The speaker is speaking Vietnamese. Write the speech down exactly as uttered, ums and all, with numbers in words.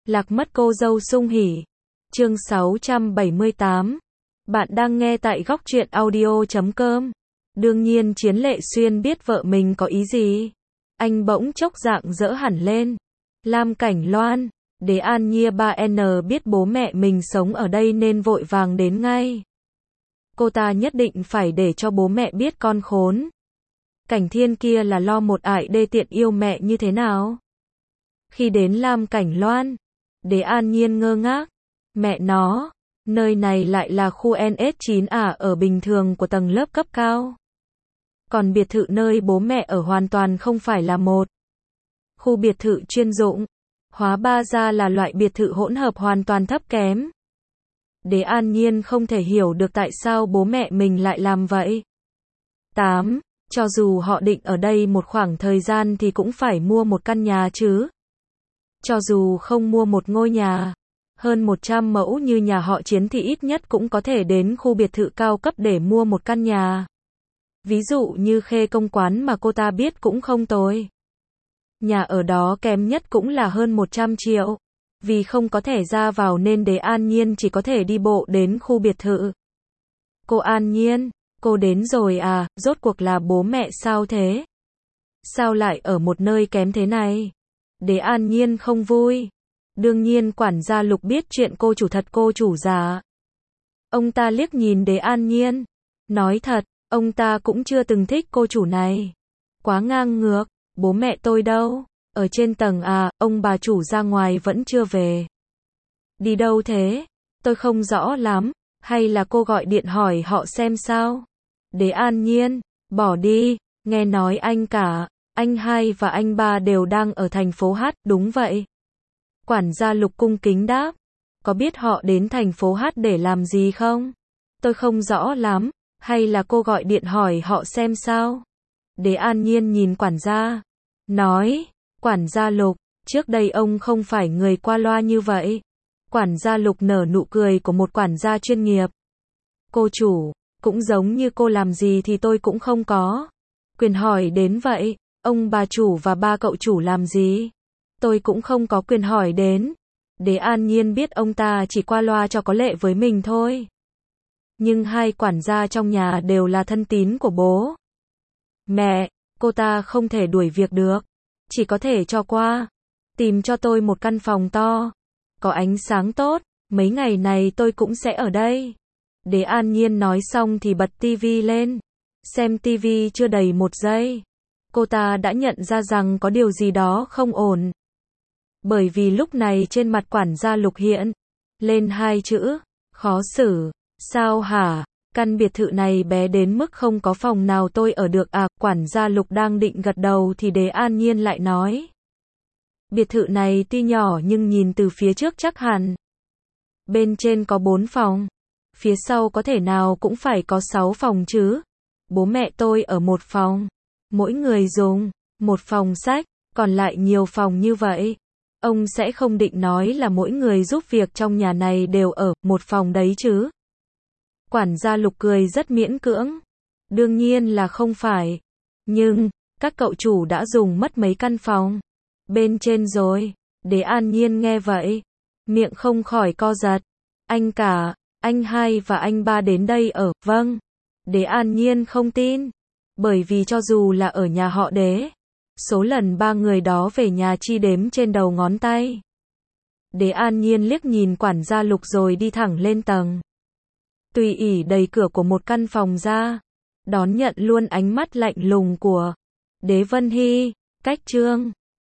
Lạc mất cô dâu sung hỉ. Chương sáu trăm bảy mươi tám. Bạn đang nghe tại góc truyện audio chấm com. Đương nhiên Chiến Lệ Xuyên biết vợ mình có ý gì. Anh bỗng chốc rạng rỡ hẳn lên. Lam Cảnh Loan, Đế An Nhiên ba N biết bố mẹ mình sống ở đây nên vội vàng đến ngay. Cô ta nhất định phải để cho bố mẹ biết con khốn. Cảnh Thiên kia là lo một ải đê tiện yêu mẹ như thế nào. Khi đến Lam Cảnh Loan, Đế An Nhiên ngơ ngác. Mẹ nó, nơi này lại là khu N S chín à ở bình thường của tầng lớp cấp cao. Còn biệt thự nơi bố mẹ ở hoàn toàn không phải là một. Khu biệt thự chuyên dụng. Hóa ba ra là loại biệt thự hỗn hợp hoàn toàn thấp kém. Đế An Nhiên không thể hiểu được tại sao bố mẹ mình lại làm vậy. tám. Cho dù họ định ở đây một khoảng thời gian thì cũng phải mua một căn nhà chứ. Cho dù không mua một ngôi nhà, hơn một trăm mẫu như nhà họ Chiến thì ít nhất cũng có thể đến khu biệt thự cao cấp để mua một căn nhà. Ví dụ như Khê Công Quán mà cô ta biết cũng không tồi. Nhà ở đó kém nhất cũng là hơn một trăm triệu. Vì không có thẻ ra vào nên Đế An Nhiên chỉ có thể đi bộ đến khu biệt thự. Cô An Nhiên, cô đến rồi à, rốt cuộc là bố mẹ sao thế? Sao lại ở một nơi kém thế này? Đế An Nhiên không vui. Đương nhiên quản gia Lục biết chuyện cô chủ thật cô chủ giả. Ông ta liếc nhìn Đế An Nhiên. Nói thật, ông ta cũng chưa từng thích cô chủ này. Quá ngang ngược, bố mẹ tôi đâu? Ở trên tầng à, ông bà chủ ra ngoài vẫn chưa về. Đi đâu thế? Tôi không rõ lắm, hay là cô gọi điện hỏi họ xem sao? Đế An Nhiên, bỏ đi, nghe nói anh cả, anh hai và anh ba đều đang ở thành phố H, đúng vậy. Quản gia Lục cung kính đáp, có biết họ đến thành phố H để làm gì không? Tôi không rõ lắm, hay là cô gọi điện hỏi họ xem sao? Đế An Nhiên nhìn quản gia, nói, quản gia Lục, trước đây ông không phải người qua loa như vậy. Quản gia Lục nở nụ cười của một quản gia chuyên nghiệp. Cô chủ, cũng giống như cô làm gì thì tôi cũng không có quyền hỏi đến vậy. Ông bà chủ và ba cậu chủ làm gì? Tôi cũng không có quyền hỏi đến. Đế An Nhiên biết ông ta chỉ qua loa cho có lệ với mình thôi. Nhưng hai quản gia trong nhà đều là thân tín của bố mẹ, cô ta không thể đuổi việc được. Chỉ có thể cho qua. Tìm cho tôi một căn phòng to, có ánh sáng tốt, mấy ngày này tôi cũng sẽ ở đây. Đế An Nhiên nói xong thì bật tivi lên. Xem tivi chưa đầy một giây, cô ta đã nhận ra rằng có điều gì đó không ổn. Bởi vì lúc này trên mặt quản gia Lục hiện lên hai chữ, khó xử. Sao hả? Căn biệt thự này bé đến mức không có phòng nào tôi ở được à? Quản gia Lục đang định gật đầu thì Đế An Nhiên lại nói. Biệt thự này tuy nhỏ nhưng nhìn từ phía trước chắc hẳn. Bên trên có bốn phòng. Phía sau có thể nào cũng phải có sáu phòng chứ. Bố mẹ tôi ở một phòng. Mỗi người dùng một phòng sách, còn lại nhiều phòng như vậy. Ông sẽ không định nói là mỗi người giúp việc trong nhà này đều ở một phòng đấy chứ. Quản gia Lục cười rất miễn cưỡng. Đương nhiên là không phải. Nhưng, các cậu chủ đã dùng mất mấy căn phòng bên trên rồi. Đế An Nhiên nghe vậy, miệng không khỏi co giật. Anh cả, anh hai và anh ba đến đây ở, vâng. Đế An Nhiên không tin. Bởi vì cho dù là ở nhà họ Đế, số lần ba người đó về nhà chi đếm trên đầu ngón tay. Đế An Nhiên liếc nhìn quản gia Lục rồi đi thẳng lên tầng. Tùy ỉ đẩy cửa của một căn phòng ra, đón nhận luôn ánh mắt lạnh lùng của Đế Vân Hy. Cách Trương